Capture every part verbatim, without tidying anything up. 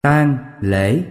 Tang lễ.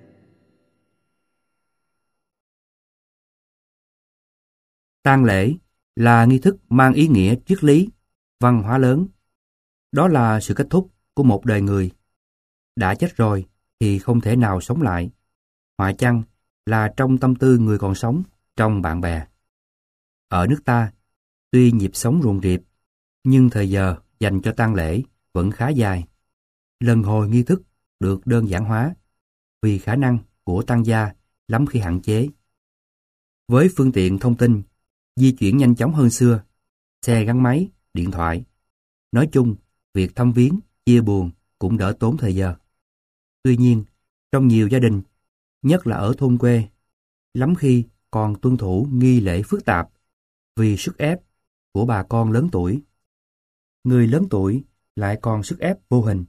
Tang lễ là nghi thức mang ý nghĩa triết lý, văn hóa lớn. Đó là sự kết thúc của một đời người. Đã chết rồi thì không thể nào sống lại. Họa chăng là trong tâm tư người còn sống, trong bạn bè. Ở nước ta, tuy nhịp sống ruồn rịp, nhưng thời giờ dành cho tang lễ vẫn khá dài. Lần hồi nghi thức được đơn giản hóa vì khả năng của tang gia lắm khi hạn chế. Với phương tiện thông tin di chuyển nhanh chóng hơn xưa, xe gắn máy, điện thoại, nói chung việc thăm viếng, chia buồn cũng đỡ tốn thời giờ. Tuy nhiên, trong nhiều gia đình, nhất là ở thôn quê, lắm khi còn tuân thủ nghi lễ phức tạp vì sức ép của bà con lớn tuổi. Người lớn tuổi lại còn sức ép vô hình.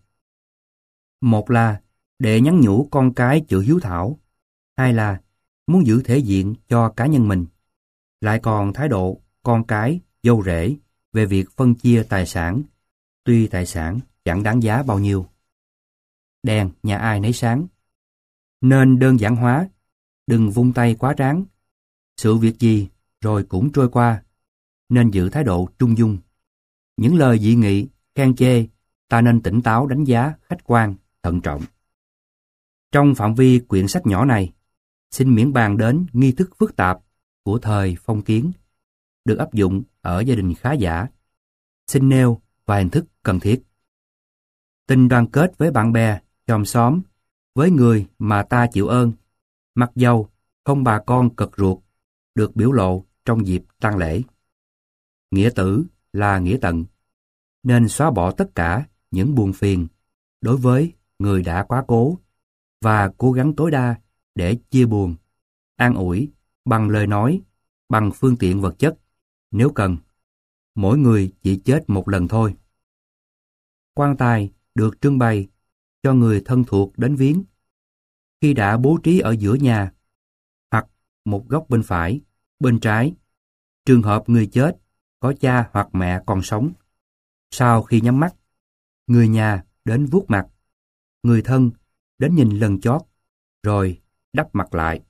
Một là để nhắn nhủ con cái chữ hiếu thảo, hai là muốn giữ thể diện cho cá nhân mình, lại còn thái độ con cái, dâu rể về việc phân chia tài sản, tuy tài sản chẳng đáng giá bao nhiêu. Đèn nhà ai nấy sáng. Nên đơn giản hóa, đừng vung tay quá tráng. Sự việc gì rồi cũng trôi qua, nên giữ thái độ trung dung. Những lời dị nghị, khen chê, ta nên tỉnh táo đánh giá, khách quan, thận trọng. Trong phạm vi quyển sách nhỏ này, xin miễn bàn đến nghi thức phức tạp của thời phong kiến, được áp dụng ở gia đình khá giả. Xin nêu vài hình thức cần thiết. Tình đoàn kết với bạn bè, chòm xóm, với người mà ta chịu ơn, mặc dầu không bà con cật ruột, được biểu lộ trong dịp tang lễ. Nghĩa tử là nghĩa tận, nên xóa bỏ tất cả những buồn phiền đối với người đã quá cố và cố gắng tối đa để chia buồn, an ủi bằng lời nói, bằng phương tiện vật chất, nếu cần. Mỗi người chỉ chết một lần thôi. Quan tài được trưng bày cho người thân thuộc đến viếng. Khi đã bố trí ở giữa nhà, hoặc một góc bên phải, bên trái, trường hợp người chết có cha hoặc mẹ còn sống. Sau khi nhắm mắt, người nhà đến vuốt mặt, người thân đến nhìn lần chót, rồi đắp mặt lại.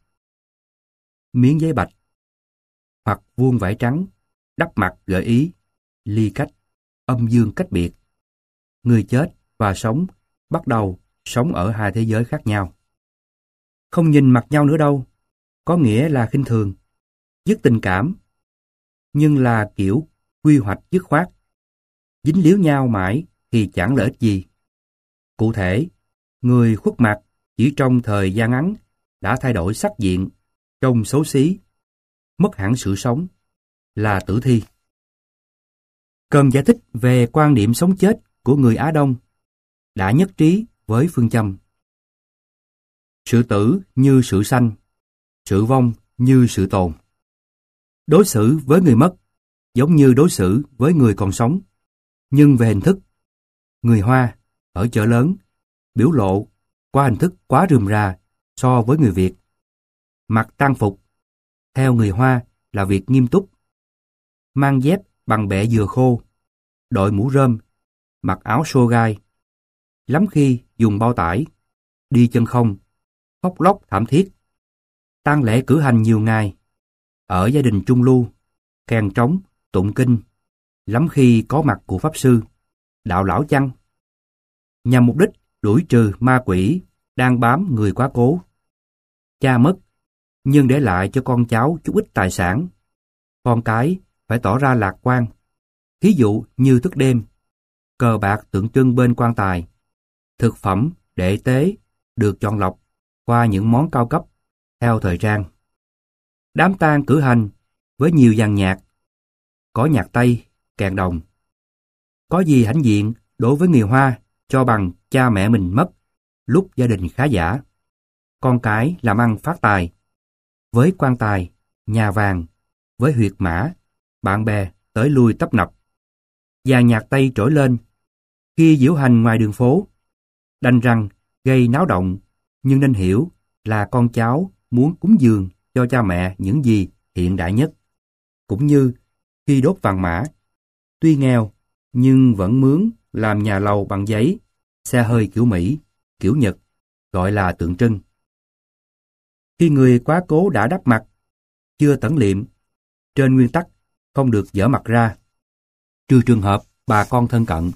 Miếng giấy bạch hoặc vuông vải trắng đắp mặt gợi ý ly cách, âm dương cách biệt. Người chết và sống bắt đầu sống ở hai thế giới khác nhau. Không nhìn mặt nhau nữa đâu, có nghĩa là khinh thường, dứt tình cảm, nhưng là kiểu quy hoạch dứt khoát. Dính líu nhau mãi thì chẳng lợi ích gì. Cụ thể, người khuất mặt chỉ trong thời gian ngắn đã thay đổi sắc diện, trông xấu xí, mất hẳn sự sống, là tử thi. Cần giải thích về quan niệm sống chết của người Á Đông, đã nhất trí với phương châm sự tử như sự sanh, sự vong như sự tồn. Đối xử với người mất giống như đối xử với người còn sống, nhưng về hình thức. Người Hoa ở chợ lớn biểu lộ qua hình thức quá rườm rà so với người Việt. Mặc tang phục theo người Hoa là việc nghiêm túc. Mang dép bằng bẹ dừa khô, đội mũ rơm, mặc áo xô gai. Lắm khi dùng bao tải, đi chân không, khóc lóc thảm thiết. Tang lễ cử hành nhiều ngày. Ở gia đình trung lưu, kèn trống, tụng kinh, lắm khi có mặt của pháp sư, đạo lão chăng, nhằm mục đích đuổi trừ ma quỷ đang bám người quá cố. Cha mất, nhưng để lại cho con cháu chút ít tài sản. Con cái phải tỏ ra lạc quan. Thí dụ như thức đêm, cờ bạc tượng trưng bên quan tài, thực phẩm để tế được chọn lọc qua những món cao cấp theo thời trang. Đám tang cử hành với nhiều dàn nhạc, có nhạc Tây, kèn đồng. Có gì hãnh diện đối với người Hoa cho bằng cha mẹ mình mất lúc gia đình khá giả. Con cái làm ăn phát tài. Với quan tài, nhà vàng, với huyệt mã, bạn bè tới lui tấp nập. Dàn nhạc Tây trỗi lên khi diễu hành ngoài đường phố. Đành rằng gây náo động, nhưng nên hiểu là con cháu muốn cúng dường cho cha mẹ những gì hiện đại nhất. Cũng như khi đốt vàng mã, tuy nghèo nhưng vẫn mướn làm nhà lầu bằng giấy, xe hơi kiểu Mỹ, kiểu Nhật, gọi là tượng trưng. Khi người quá cố đã đắp mặt, chưa tẩn liệm, trên nguyên tắc không được dở mặt ra, trừ trường hợp bà con thân cận.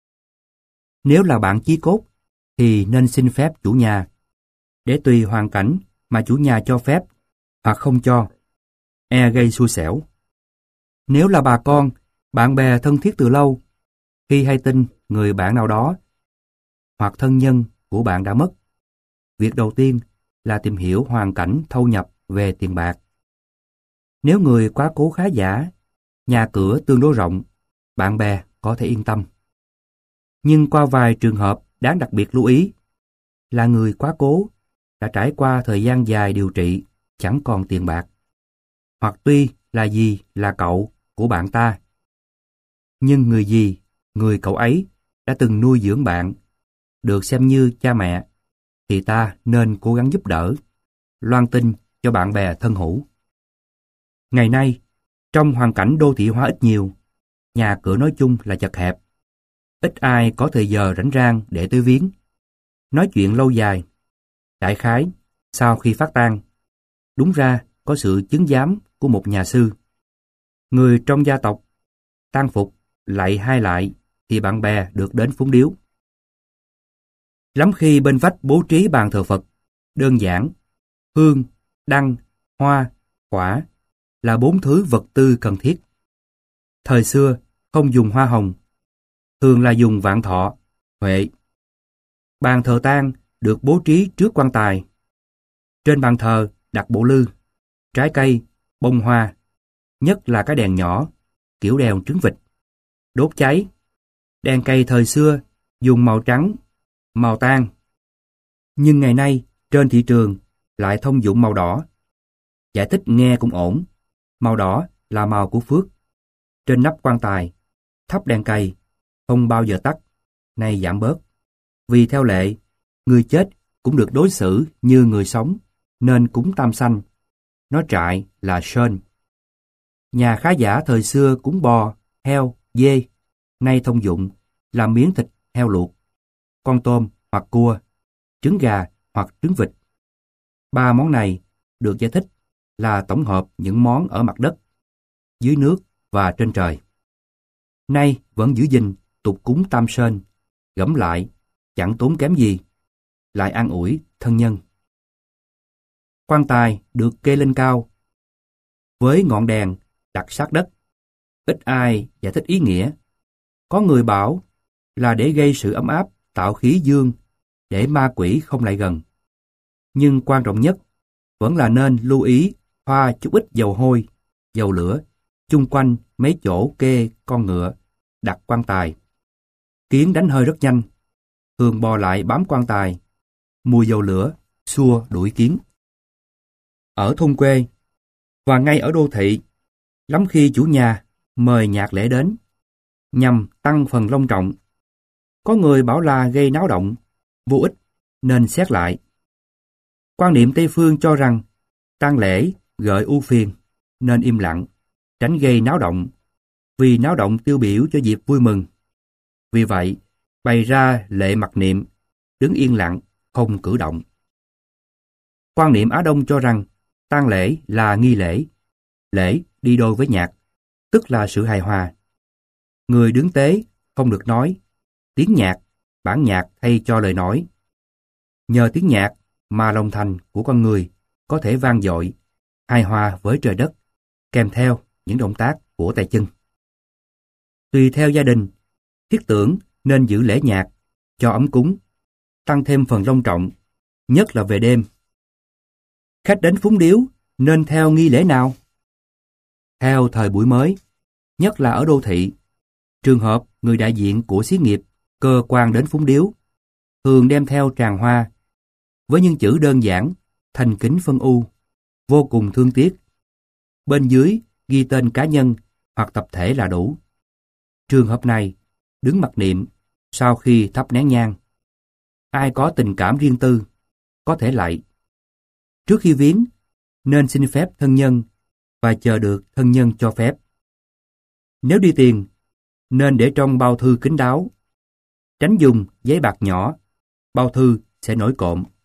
Nếu là bạn chí cốt, thì nên xin phép chủ nhà, để tùy hoàn cảnh mà chủ nhà cho phép hoặc không cho, e gây xui xẻo. Nếu là bà con, bạn bè thân thiết từ lâu, khi hay tin người bạn nào đó hoặc thân nhân của bạn đã mất, việc đầu tiên là tìm hiểu hoàn cảnh thâu nhập về tiền bạc. Nếu người quá cố khá giả, nhà cửa tương đối rộng, bạn bè có thể yên tâm. Nhưng qua vài trường hợp đáng đặc biệt lưu ý là người quá cố đã trải qua thời gian dài điều trị chẳng còn tiền bạc, hoặc tuy là dì là cậu của bạn ta, nhưng người dì, người cậu ấy đã từng nuôi dưỡng bạn, được xem như cha mẹ, thì ta nên cố gắng giúp đỡ, loan tin cho bạn bè thân hữu. Ngày nay, trong hoàn cảnh đô thị hóa ít nhiều, nhà cửa nói chung là chật hẹp, ít ai có thời giờ rảnh rang để tới viếng, nói chuyện lâu dài. Đại khái, sau khi phát tang, đúng ra có sự chứng giám của một nhà sư. Người trong gia tộc tang phục lạy hai lại thì bạn bè được đến phúng điếu. Lắm khi bên vách bố trí bàn thờ Phật, đơn giản, hương, đăng, hoa, quả là bốn thứ vật tư cần thiết. Thời xưa không dùng hoa hồng, thường là dùng vạn thọ, huệ. Bàn thờ tang được bố trí trước quan tài. Trên bàn thờ đặt bộ lư, trái cây, bông hoa, nhất là cái đèn nhỏ, kiểu đèn trứng vịt, đốt cháy. Đèn cây thời xưa dùng màu trắng, màu tang. Nhưng ngày nay trên thị trường lại thông dụng màu đỏ. Giải thích nghe cũng ổn. Màu đỏ là màu của phước. Trên nắp quan tài, thắp đèn cầy, không bao giờ tắt, nay giảm bớt. Vì theo lệ, người chết cũng được đối xử như người sống, nên cúng tam sanh. Nói trại là sơn. Nhà khá giả thời xưa cúng bò, heo, dê, nay thông dụng là miếng thịt heo luộc, con tôm hoặc cua, trứng gà hoặc trứng vịt. Ba món này được giải thích là tổng hợp những món ở mặt đất, dưới nước và trên trời. Nay vẫn giữ gìn tục cúng tam sơn, gẫm lại, chẳng tốn kém gì, lại an ủi thân nhân. Quan tài được kê lên cao, với ngọn đèn đặt sát đất. Ít ai giải thích ý nghĩa. Có người bảo là để gây sự ấm áp, tạo khí dương, để ma quỷ không lại gần. Nhưng quan trọng nhất vẫn là nên lưu ý thoa chút ít dầu hôi, dầu lửa chung quanh mấy chỗ kê con ngựa đặt quan tài. Kiến đánh hơi rất nhanh, thường bò lại bám quan tài. Mùi dầu lửa xua đuổi kiến. Ở thôn quê và ngay ở đô thị, lắm khi chủ nhà mời nhạc lễ đến nhằm tăng phần long trọng. Có người bảo là gây náo động, vô ích, nên xét lại. Quan niệm Tây phương cho rằng tang lễ gợi ưu phiền, nên im lặng, tránh gây náo động, vì náo động tiêu biểu cho dịp vui mừng. Vì vậy, bày ra lệ mặc niệm, đứng yên lặng, không cử động. Quan niệm Á Đông cho rằng tang lễ là nghi lễ, lễ đi đôi với nhạc, tức là sự hài hòa. Người đứng tế không được nói, tiếng nhạc, bản nhạc thay cho lời nói. Nhờ tiếng nhạc mà lòng thành của con người có thể vang dội, hài hòa với trời đất, kèm theo những động tác của tay chân. Tùy theo gia đình, thiết tưởng nên giữ lễ nhạc, cho ấm cúng, tăng thêm phần long trọng, nhất là về đêm. Khách đến phúng điếu nên theo nghi lễ nào? Theo thời buổi mới, nhất là ở đô thị, trường hợp người đại diện của xí nghiệp, cơ quan đến phúng điếu, thường đem theo tràng hoa, với những chữ đơn giản, thành kính phân ưu, vô cùng thương tiếc. Bên dưới ghi tên cá nhân hoặc tập thể là đủ. Trường hợp này, đứng mặc niệm sau khi thắp nén nhang. Ai có tình cảm riêng tư, có thể lạy. Trước khi viếng, nên xin phép thân nhân và chờ được thân nhân cho phép. Nếu đi tiền, nên để trong bao thư kín đáo. Tránh dùng giấy bạc nhỏ, bao thư sẽ nổi cộm.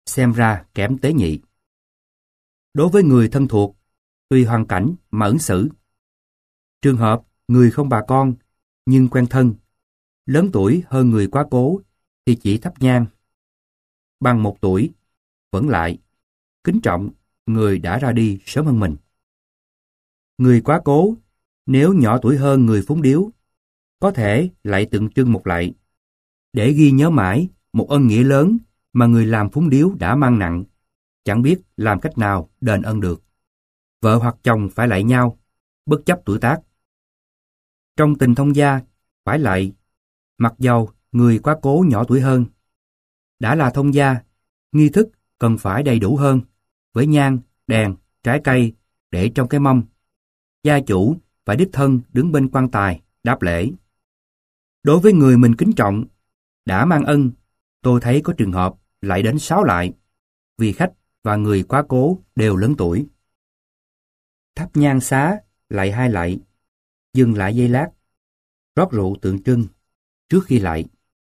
xem ra kém tế nhị. Đối với người thân thuộc, tùy hoàn cảnh mà ứng xử. Trường hợp người không bà con, nhưng quen thân, lớn tuổi hơn người quá cố thì chỉ thắp nhang. Bằng một tuổi, vẫn lại, kính trọng người đã ra đi sớm hơn mình. Người quá cố, nếu nhỏ tuổi hơn người phúng điếu, có thể lại tượng trưng một lạy, để ghi nhớ mãi một ân nghĩa lớn mà người làm phúng điếu đã mang nặng, chẳng biết làm cách nào đền ơn được. Vợ hoặc chồng phải lạy nhau, bất chấp tuổi tác. Trong tình thông gia, phải lạy, mặc dầu người quá cố nhỏ tuổi hơn. Đã là thông gia, nghi thức cần phải đầy đủ hơn, với nhang, đèn, trái cây để trong cái mâm. Gia chủ phải đích thân đứng bên quan tài, đáp lễ. Đối với người mình kính trọng, đã mang ân, tôi thấy có trường hợp lại đến sáu lại, vì khách và người quá cố đều lớn tuổi. Thắp nhang xá, lại hai lạy, dừng lại giây lát, rót rượu tượng trưng, trước khi lạy.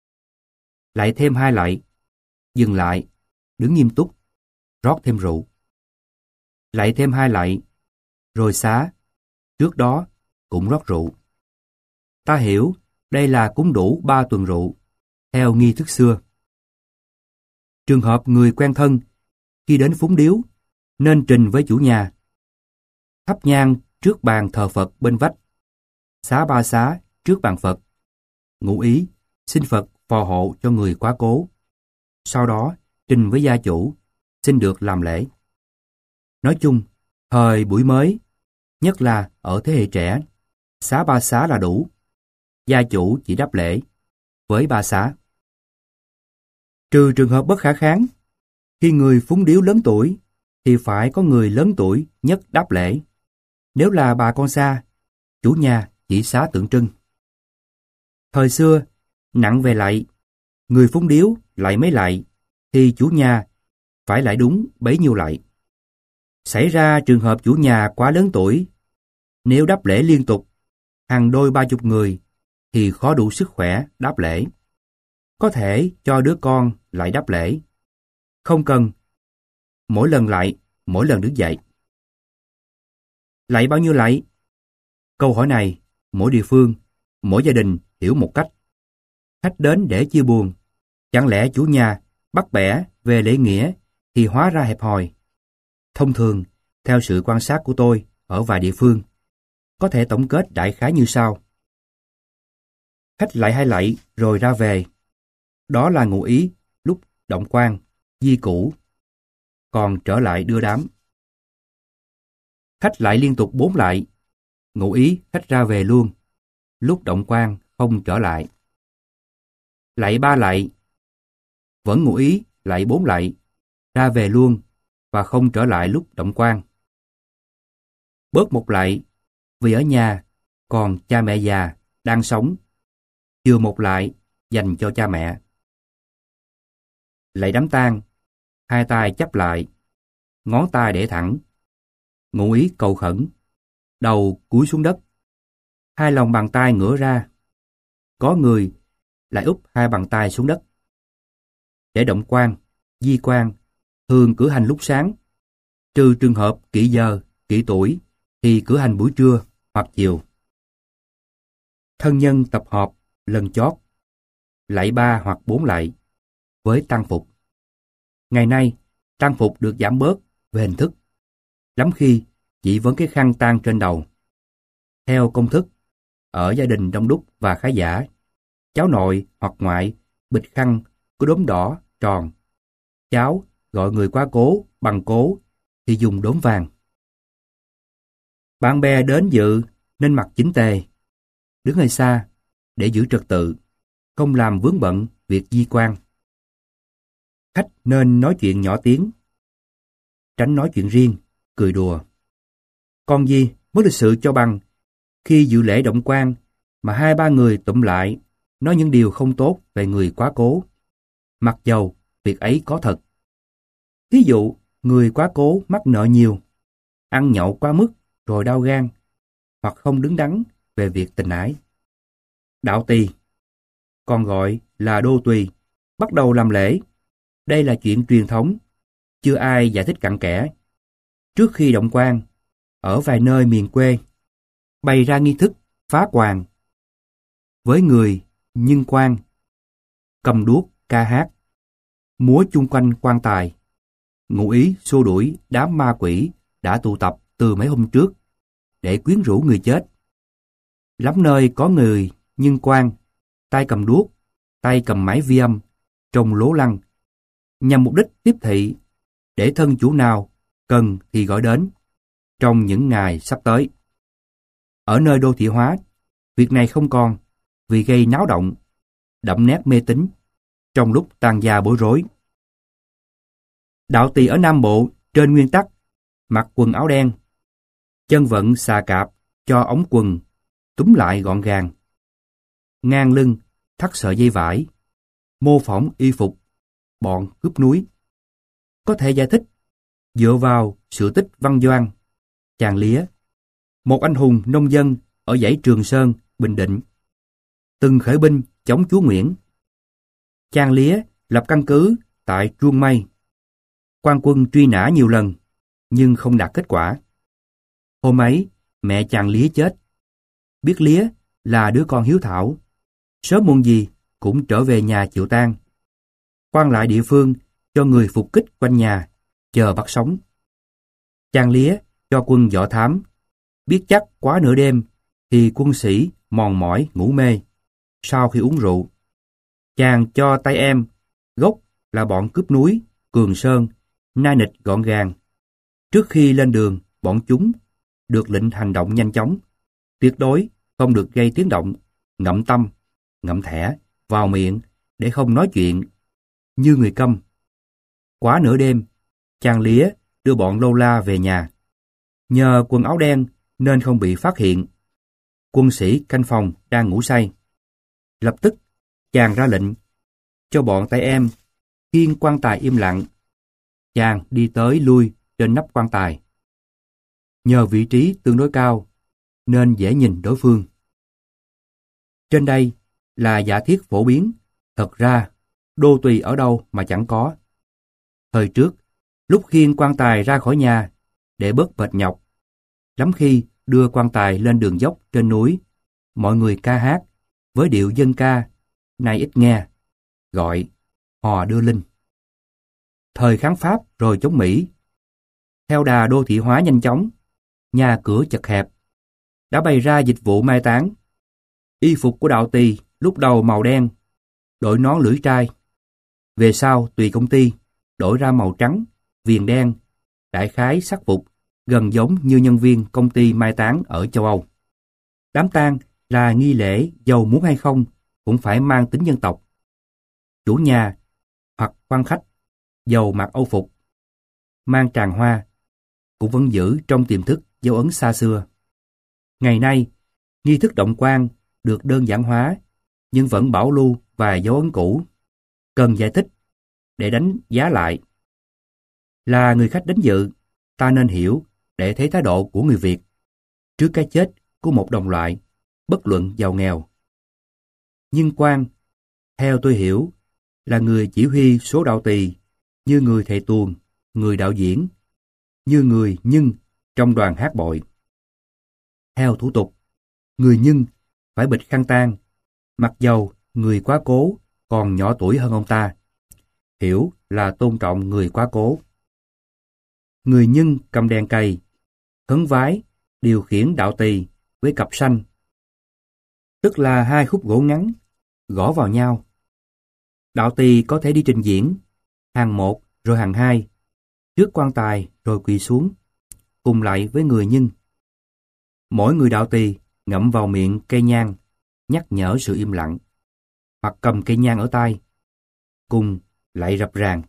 Lại thêm hai lạy, dừng lại, đứng nghiêm túc, rót thêm rượu. Lại thêm hai lạy, rồi xá, trước đó cũng rót rượu. Ta hiểu đây là cúng đủ ba tuần rượu, theo nghi thức xưa. Trường hợp người quen thân, khi đến phúng điếu, nên trình với chủ nhà. Thắp nhang trước bàn thờ Phật bên vách, xá ba xá trước bàn Phật, ngụ ý xin Phật phò hộ cho người quá cố. Sau đó trình với gia chủ, xin được làm lễ. Nói chung, thời buổi mới, nhất là ở thế hệ trẻ, xá ba xá là đủ. Gia chủ chỉ đáp lễ với ba xá. Trừ trường hợp bất khả kháng, khi người phúng điếu lớn tuổi thì phải có người lớn tuổi nhất đáp lễ. Nếu là bà con xa, chủ nhà chỉ xá tượng trưng. Thời xưa, nặng về lạy, người phúng điếu lại mấy lạy, thì chủ nhà phải lạy đúng bấy nhiêu lạy. Xảy ra trường hợp chủ nhà quá lớn tuổi, nếu đáp lễ liên tục, hàng đôi ba chục người, thì khó đủ sức khỏe đáp lễ. Có thể cho đứa con lại đáp lễ. Không cần, mỗi lần lại, mỗi lần đứng dậy. Lạy bao nhiêu lạy? Câu hỏi này, mỗi địa phương, mỗi gia đình hiểu một cách. Khách đến để chia buồn, chẳng lẽ chủ nhà bắt bẻ về lễ nghĩa thì hóa ra hẹp hòi. Thông thường, theo sự quan sát của tôi ở vài địa phương, có thể tổng kết đại khái như sau. Khách lạy hai lạy rồi ra về. Đó là ngụ ý lúc động quan, di củ, còn trở lại đưa đám. Khách lạy liên tục bốn lạy, ngụ ý khách ra về luôn, lúc động quan không trở lại. Lạy ba lạy, vẫn ngụ ý lạy bốn lạy, ra về luôn và không trở lại lúc động quan. Bớt một lạy, vì ở nhà còn cha mẹ già đang sống, chừa một lạy dành cho cha mẹ. Lạy đám tang, hai tay chắp lại, ngón tay để thẳng, ngụ ý cầu khẩn, đầu cúi xuống đất, hai lòng bàn tay ngửa ra. Có người lại úp hai bàn tay xuống đất. Để động quan, di quan, thường cử hành lúc sáng, trừ trường hợp kỵ giờ, kỵ tuổi, thì cử hành buổi trưa hoặc chiều. Thân nhân tập họp lần chót, lạy ba hoặc bốn lạy, với tang phục. Ngày nay, tang phục được giảm bớt về hình thức, lắm khi chỉ vấn cái khăn tang trên đầu. Theo công thức, ở gia đình đông đúc và khá giả, cháu nội hoặc ngoại bịt khăn có đốm đỏ tròn. Cháu gọi người quá cố bằng cố thì dùng đốm vàng. Bạn bè đến dự nên mặc chỉnh tề, đứng hơi xa để giữ trật tự, không làm vướng bận việc di quan. Khách nên nói chuyện nhỏ tiếng, tránh nói chuyện riêng, cười đùa. Còn gì mới lịch sự cho bằng khi dự lễ động quan mà hai ba người tụm lại nói những điều không tốt về người quá cố, mặc dầu việc ấy có thật. Ví dụ, người quá cố mắc nợ nhiều, ăn nhậu quá mức rồi đau gan, hoặc không đứng đắn về việc tình ái. Đạo tỳ, còn gọi là đô tùy, bắt đầu làm lễ. Đây là chuyện truyền thống chưa ai giải thích cặn kẽ. Trước khi động quan, ở vài nơi miền quê, bày ra nghi thức phá quan. Với người nhân quan, cầm đuốc ca hát, múa chung quanh quan tài, ngụ ý xua đuổi đám ma quỷ đã tụ tập từ mấy hôm trước để quyến rũ người chết. Lắm nơi có người nhân quan, tay cầm đuốc, tay cầm máy vi âm, trông lố lăng, nhằm mục đích tiếp thị để thân chủ nào cần thì gọi đến trong những ngày sắp tới. Ở nơi đô thị hóa, việc này không còn vì gây náo động, đậm nét mê tín trong lúc tàn gia bối rối. Đạo tỳ ở Nam Bộ trên nguyên tắc mặc quần áo đen, chân vận xà cạp cho ống quần túm lại gọn gàng, ngang lưng thắt sợi dây vải, mô phỏng y phục bọn cướp núi. Có thể giải thích dựa vào sự tích Văn Doan, chàng Lía, một anh hùng nông dân ở dãy Trường Sơn, Bình Định, từng khởi binh chống chúa Nguyễn. Chàng Lía lập căn cứ tại Truông Mây. Quan quân truy nã nhiều lần, nhưng không đạt kết quả. Hôm ấy, mẹ chàng Lía chết. Biết Lía là đứa con hiếu thảo, sớm muộn gì cũng trở về nhà chịu tang. Quan lại địa phương cho người phục kích quanh nhà, chờ bắt sống. Chàng Lía cho quân dò thám, biết chắc quá nửa đêm thì quân sĩ mòn mỏi ngủ mê. Sau khi uống rượu, chàng cho tay em, gốc là bọn cướp núi, Cường Sơn, nai nịch gọn gàng. Trước khi lên đường, bọn chúng được lệnh hành động nhanh chóng, tuyệt đối không được gây tiếng động, ngậm tâm, ngậm thẻ vào miệng để không nói chuyện như người câm. Quá nửa đêm, chàng Lía đưa bọn lâu la về nhà. Nhờ quần áo đen nên không bị phát hiện. Quân sĩ canh phòng đang ngủ say. Lập tức, chàng ra lệnh cho bọn tay em khiêng quan tài im lặng. Chàng đi tới lui trên nắp quan tài. Nhờ vị trí tương đối cao nên dễ nhìn đối phương. Trên đây là giả thiết phổ biến, thật ra đô tùy ở đâu mà chẳng có. Thời trước, lúc khiêng quan tài ra khỏi nhà để bớt mệt nhọc, lắm khi đưa quan tài lên đường dốc trên núi, mọi người ca hát với điệu dân ca nay ít nghe, gọi hò đưa linh. Thời kháng Pháp rồi chống Mỹ, theo đà đô thị hóa nhanh chóng, nhà cửa chật hẹp, đã bày ra dịch vụ mai táng. Y phục của đạo tỳ lúc đầu màu đen, đội nón lưỡi trai. Về sau tùy công ty đổi ra màu trắng, viền đen, đại khái sắc phục gần giống như nhân viên công ty mai táng ở châu Âu. Đám tang là nghi lễ dầu muốn hay không cũng phải mang tính dân tộc. Chủ nhà hoặc quan khách dầu mặc âu phục, mang tràng hoa cũng vẫn giữ trong tiềm thức dấu ấn xa xưa. Ngày nay, nghi thức động quan được đơn giản hóa nhưng vẫn bảo lưu vài dấu ấn cũ. Cần giải thích để đánh giá lại. Là người khách đến dự, ta nên hiểu để thấy thái độ của người Việt trước cái chết của một đồng loại, bất luận giàu nghèo. Nhưng quan, theo tôi hiểu, là người chỉ huy số đạo tỳ như người thầy tuồng, người đạo diễn, như người nhân trong đoàn hát bội. Theo thủ tục, người nhân phải bịt khăn tang, mặc dầu người quá cố còn nhỏ tuổi hơn ông ta. Hiểu là tôn trọng người quá cố. Người nhân cầm đèn cày, khấn vái, điều khiển đạo tỳ với cặp sanh, tức là hai khúc gỗ ngắn, gõ vào nhau. Đạo tỳ có thể đi trình diễn, hàng một rồi hàng hai, trước quan tài rồi quỳ xuống, cùng lại với người nhân. Mỗi người đạo tỳ ngậm vào miệng cây nhang, nhắc nhở sự im lặng, hoặc cầm cây nhang ở tay, cùng lạy rập ràng.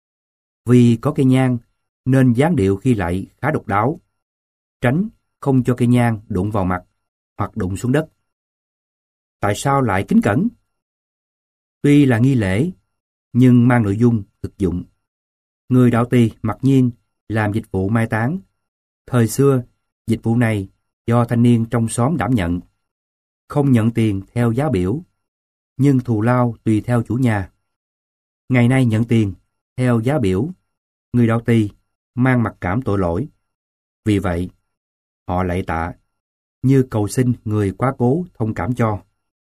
Vì có cây nhang nên dáng điệu khi lạy khá độc đáo, tránh không cho cây nhang đụng vào mặt hoặc đụng xuống đất. Tại sao lại kính cẩn? Tuy là nghi lễ, nhưng mang nội dung thực dụng. Người đạo tỳ mặc nhiên làm dịch vụ mai táng. Thời xưa, dịch vụ này do thanh niên trong xóm đảm nhận. Không nhận tiền theo giá biểu, nhưng thù lao tùy theo chủ nhà. Ngày nay nhận tiền theo giá biểu, Người đạo tỳ mang mặc cảm tội lỗi. Vì vậy, họ lạy tạ, như cầu xin người quá cố thông cảm cho.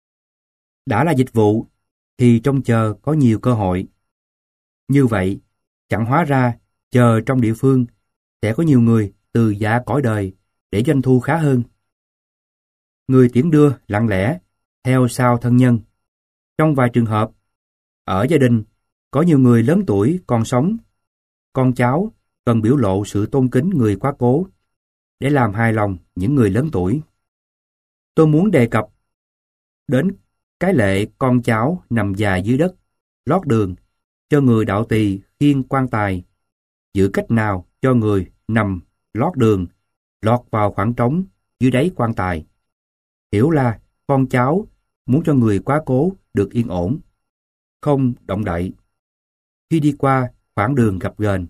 Đã là dịch vụ, thì trông chờ có nhiều cơ hội. Như vậy, chẳng hóa ra chờ trong địa phương sẽ có nhiều người từ giã cõi đời để doanh thu khá hơn. Người tiễn đưa lặng lẽ, theo sau thân nhân. Trong vài trường hợp, ở gia đình có nhiều người lớn tuổi còn sống, con cháu cần biểu lộ sự tôn kính người quá cố để làm hài lòng những người lớn tuổi. Tôi muốn đề cập đến cái lệ con cháu nằm dài dưới đất, lót đường cho người đạo tỳ khiêng quan tài, giữ cách nào cho người nằm lót đường lọt vào khoảng trống dưới đáy quan tài. Hiểu là con cháu muốn cho người quá cố được yên ổn, không động đậy khi đi qua khoảng đường gập ghềnh.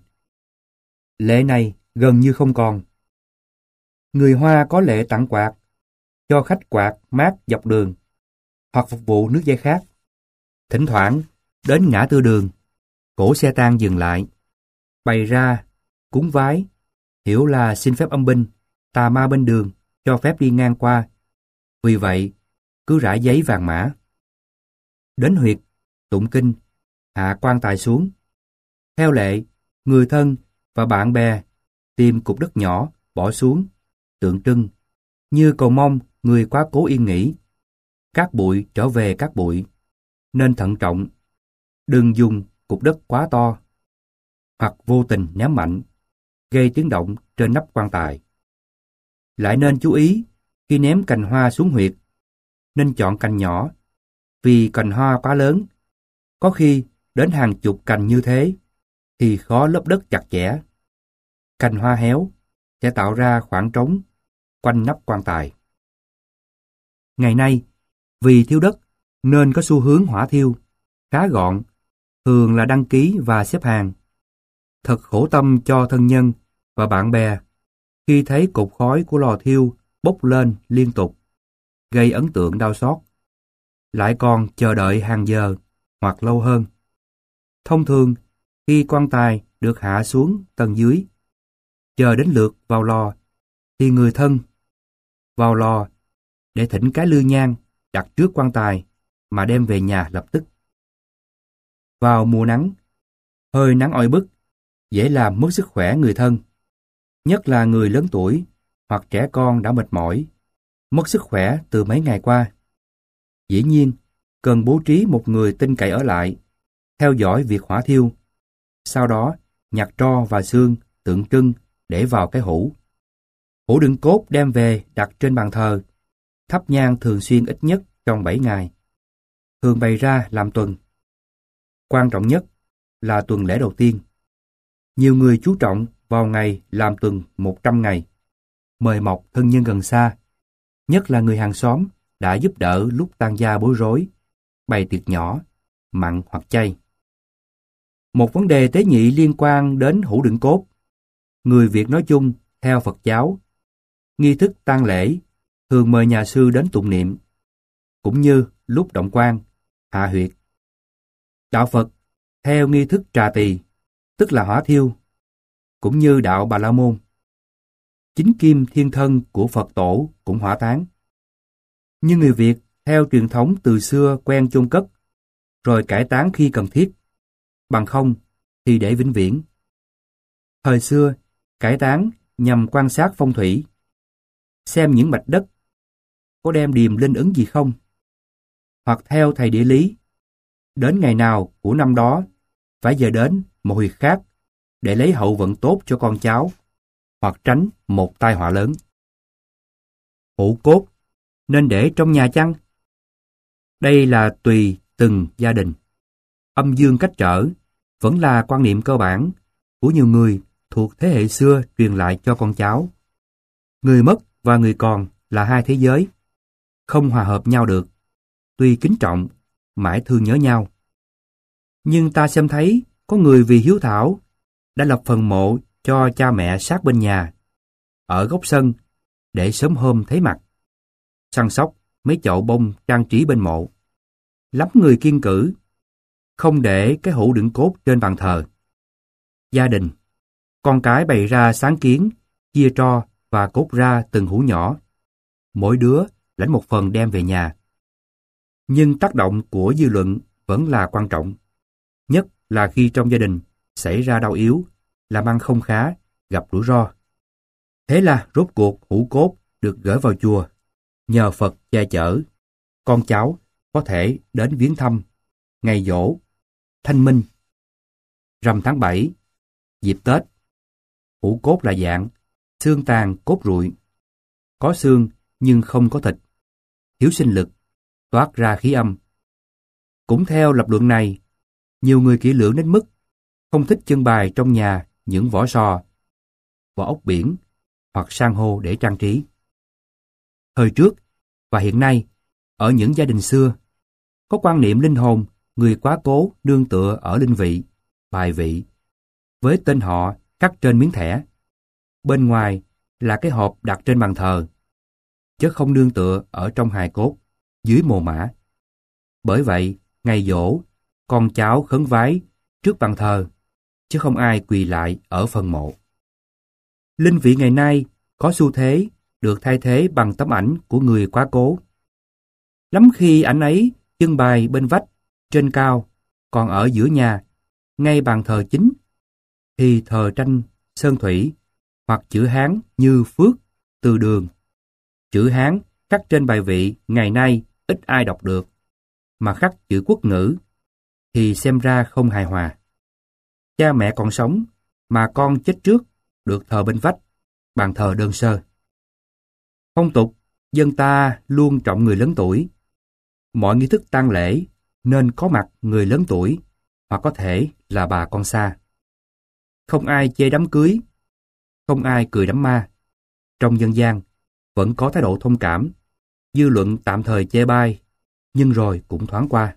Lệ này gần như không còn. Người Hoa có lệ tặng quạt, cho khách quạt mát dọc đường, hoặc phục vụ nước giải khát. Thỉnh thoảng, đến ngã tư đường, cỗ xe tang dừng lại, bày ra, cúng vái, hiểu là xin phép âm binh, tà ma bên đường, cho phép đi ngang qua. Vì vậy, cứ rải giấy vàng mã. Đến huyệt, tụng kinh, hạ quan tài xuống. Theo lệ, người thân và bạn bè tìm cục đất nhỏ bỏ xuống, tượng trưng, như cầu mong người quá cố yên nghỉ. Cát bụi trở về cát bụi, nên thận trọng, đừng dùng cục đất quá to, hoặc vô tình ném mạnh, gây tiếng động trên nắp quan tài. Lại nên chú ý khi ném cành hoa xuống huyệt, nên chọn cành nhỏ, vì cành hoa quá lớn, có khi đến hàng chục cành như thế, thì khó lấp đất chặt chẽ. Cành hoa héo sẽ tạo ra khoảng trống quanh nắp quan tài. Ngày nay, vì thiếu đất nên có xu hướng hỏa thiêu, khá gọn, thường là đăng ký và xếp hàng. Thật khổ tâm cho thân nhân và bạn bè khi thấy cột khói của lò thiêu bốc lên liên tục, gây ấn tượng đau xót. Lại còn chờ đợi hàng giờ hoặc lâu hơn. Thông thường, khi quan tài được hạ xuống tầng dưới, chờ đến lượt vào lò, thì người thân vào lò để thỉnh cái lư nhang đặt trước quan tài mà đem về nhà lập tức. Vào mùa nắng, hơi nắng oi bức, dễ làm mất sức khỏe người thân, nhất là người lớn tuổi hoặc trẻ con đã mệt mỏi, mất sức khỏe từ mấy ngày qua. Dĩ nhiên, cần bố trí một người tin cậy ở lại, theo dõi việc hỏa thiêu, sau đó nhặt tro và xương tượng trưng để vào cái hũ. Hũ đựng cốt đem về đặt trên bàn thờ, thắp nhang thường xuyên ít nhất trong bảy ngày, thường bày ra làm tuần. Quan trọng nhất là tuần lễ đầu tiên. Nhiều người chú trọng vào ngày làm tuần một trăm ngày, mời mọc thân nhân gần xa, nhất là người hàng xóm đã giúp đỡ lúc tang gia bối rối, bày tiệc nhỏ, mặn hoặc chay. Một vấn đề tế nhị liên quan đến hũ đựng cốt. Người Việt nói chung theo Phật giáo, nghi thức tang lễ thường mời nhà sư đến tụng niệm, cũng như lúc động quan, hạ huyệt. Đạo Phật theo nghi thức trà tỳ, tức là hỏa thiêu, cũng như đạo Bà La Môn. Chính kim thiên thân của Phật tổ cũng hỏa táng. Nhưng người Việt theo truyền thống từ xưa quen chôn cất, rồi cải táng khi cần thiết, bằng không thì để vĩnh viễn. Thời xưa, cải táng nhằm quan sát phong thủy, xem những mạch đất có đem điềm linh ứng gì không, hoặc theo thầy địa lý, đến ngày nào của năm đó phải dời đến một huyệt khác để lấy hậu vận tốt cho con cháu, hoặc tránh một tai họa lớn. Hũ cốt nên để trong nhà chăng? Đây là tùy từng gia đình. Âm dương cách trở vẫn là quan niệm cơ bản của nhiều người thuộc thế hệ xưa truyền lại cho con cháu. Người mất và người còn là hai thế giới, không hòa hợp nhau được, tuy kính trọng, mãi thương nhớ nhau. Nhưng ta xem thấy có người vì hiếu thảo đã lập phần mộ cho cha mẹ sát bên nhà, ở góc sân, để sớm hôm thấy mặt. Săn sóc mấy chậu bông trang trí bên mộ. Lắm người kiêng cữ, không để cái hũ đựng cốt trên bàn thờ. Gia đình Con cái bày ra sáng kiến, chia tro và cốt ra từng hũ nhỏ. Mỗi đứa lãnh một phần đem về nhà. Nhưng tác động của dư luận vẫn là quan trọng. Nhất là khi trong gia đình xảy ra đau yếu, làm ăn không khá, gặp rủi ro. Thế là rốt cuộc hũ cốt được gửi vào chùa, nhờ Phật che chở. Con cháu có thể đến viếng thăm, ngày giỗ, thanh minh, rằm tháng bảy, dịp Tết. Hũ cốt là dạng xương tàn cốt rụi, có xương nhưng không có thịt, thiếu sinh lực, toát ra khí âm. Cũng theo lập luận này, nhiều người kỹ lưỡng đến mức không thích trưng bày trong nhà những vỏ sò, vỏ ốc biển hoặc san hô để trang trí. Thời trước và hiện nay, ở những gia đình xưa, có quan niệm linh hồn người quá cố nương tựa ở linh vị, bài vị, với tên họ cắt trên miếng thẻ. Bên ngoài là cái hộp đặt trên bàn thờ, chứ không nương tựa ở trong hài cốt, dưới mồ mả. Bởi vậy, ngày giỗ, con cháu khấn vái trước bàn thờ, chứ không ai quỳ lại ở phần mộ. Linh vị ngày nay có xu thế được thay thế bằng tấm ảnh của người quá cố. Lắm khi ảnh ấy trưng bày bên vách, trên cao, còn ở giữa nhà, ngay bàn thờ chính, thì thờ tranh sơn thủy hoặc chữ Hán như Phước, Từ Đường. Chữ Hán khắc trên bài vị ngày nay ít ai đọc được, mà khắc chữ quốc ngữ thì xem ra không hài hòa. Cha mẹ còn sống mà con chết trước được thờ bên vách, bàn thờ đơn sơ. Phong tục dân ta luôn trọng người lớn tuổi. Mọi nghi thức tang lễ nên có mặt người lớn tuổi, hoặc có thể là bà con xa. Không ai chê đám cưới, không ai cười đám ma. Trong dân gian vẫn có thái độ thông cảm, dư luận tạm thời chê bai, nhưng rồi cũng thoáng qua.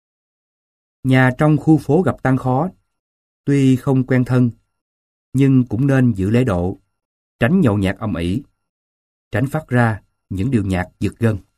Nhà trong khu phố gặp tang khó, tuy không quen thân, nhưng cũng nên giữ lễ độ, tránh nhậu nhẹt ầm ĩ, tránh phát ra những điệu nhạc giật gân.